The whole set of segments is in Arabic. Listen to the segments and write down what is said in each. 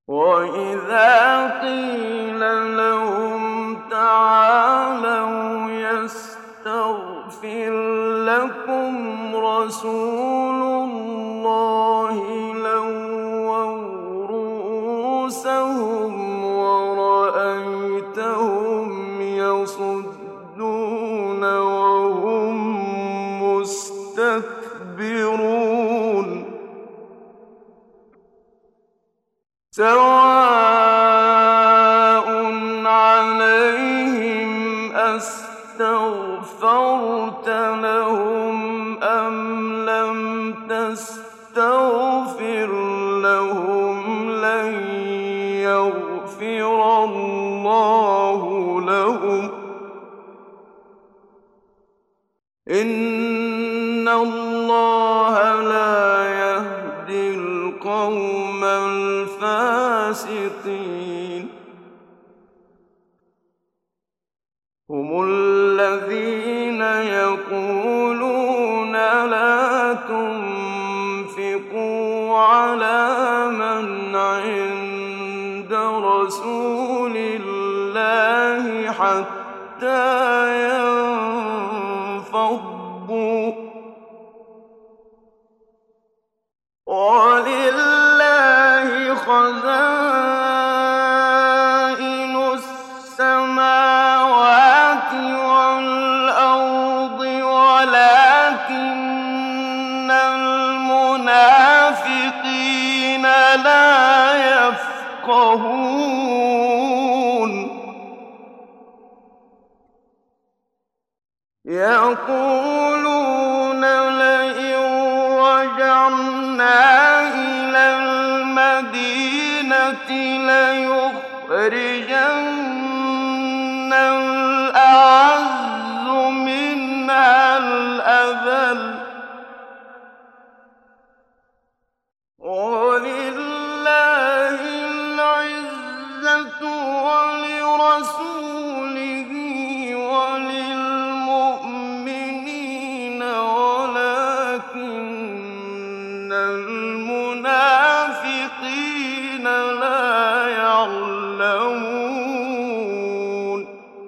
وَإِذَا قِيلَ لَهُمْ تَعَالَوْا يَسْتَغْفِرْ لَكُمْ رَسُولُ اللَّهِ لَوَّوْا رُءُوسَهُمْ وَرَأَيْتَهُمْ يَصُدُّونَ وَهُم مُّسْتَكْبِرُونَ سَوَاءٌ عَلَيْهِمْ أَسْتَغْفَرْتَ لَهُمْ أَمْ لَمْ تَسْتَغْفِرْ لَهُمْ لَن يَغْفِرَ اللَّهُ لَهُمْ ۚ إِنَّ اللَّهَ لَا يَهْدِي الْقَوْمَ الْفَاسِقِينَ هُمُ الَّذِينَ يَقُولُونَ لَا تُنفِقُوا عَلَىٰ مَنْ عِندَ رَسُولِ اللَّهِ حَتَّىٰ يَنفَضُّوا ۗ وَلِلَّهِ خَزَائِنُ السَّمَاوَاتِ وَالْأَرْضِ وَلَٰكِنَّ الْمُنَافِقِينَ لَا يَفْقَهُونَ يَقُولُونَ لَئِن رَّجَعْنَا إِلَى الْمَدِينَةِ لَيُخْرِجَنَّ الْأَعَزُّ مِنْهَا الْأَذَلَّ ۚ وَلِلَّهِ الْعِزَّةُ وَلِرَسُولِهِ وَلِلْمُؤْمِنِينَ وَلَٰكِنَّ الْمُنَافِقِينَ لَا يَعْلَمُونَ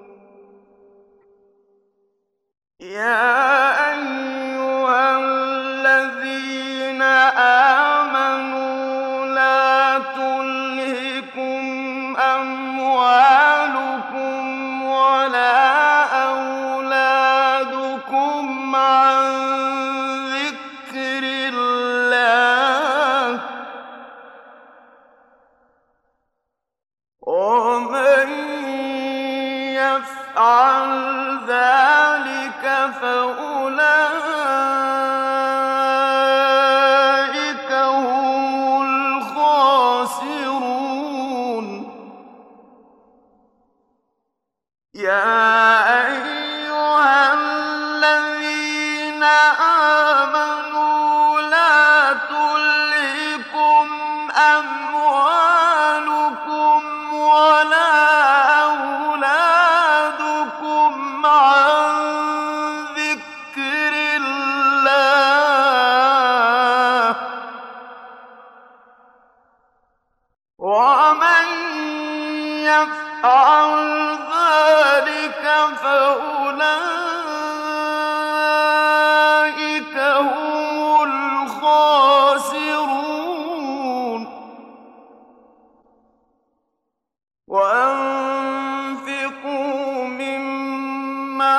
يَا أَيُّهَا الَّذِينَ آمَنُوا لَا تُلْهِكُمْ أَمْوَالُكُمْ وَلَا أَوْلَادُكُمْ عَن ذِكْرِ اللَّهِ ۚ وَمَن يَفْعَلْ ذَٰلِكَ فَأُولَٰئِكَ هُمُ الْخَاسِرُونَ يَا أَيُّهَا الَّذِينَ آمَنُوا لَا تُلْهِكُمْ أَمْوَالُكُمْ وَلَا أَوْلَادُكُمْ عَن ذِكْرِ اللَّهِ ۚ وَمَن يَفْعَلْ ذَٰلِكَ فَأُولَٰئِكَ هُمُ الْخَاسِرُونَ وَأَنفِقُوا مِمَّا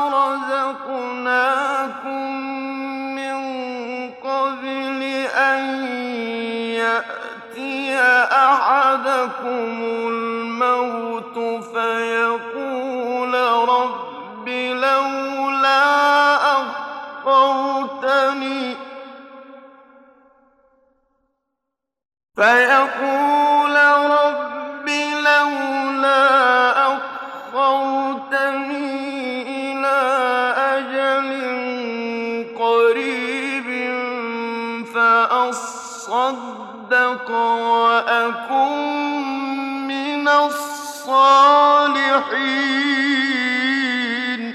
رَزَقْنَاكُم مِّن قَبْلِ أَن يَأْتِيَ أَحَدَكُمُ الْمَوْتُ فَيَقُولَ رَبِّ لَوْلَا أَخَّرْتَنِي إِلَىٰ أَجَلٍ قَرِيبٍ فَأَصَّدَّقَ وَأَكُن مِّنَ الصَّالِحِينَ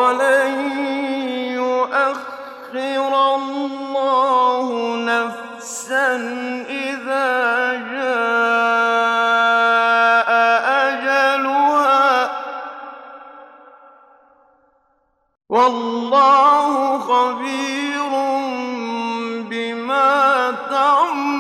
وَلَن يُؤَخِّرَ اللَّهُ نَفْسًا وَاللَّهُ خَبِيرٌ بِمَا تَعْمَلُونَ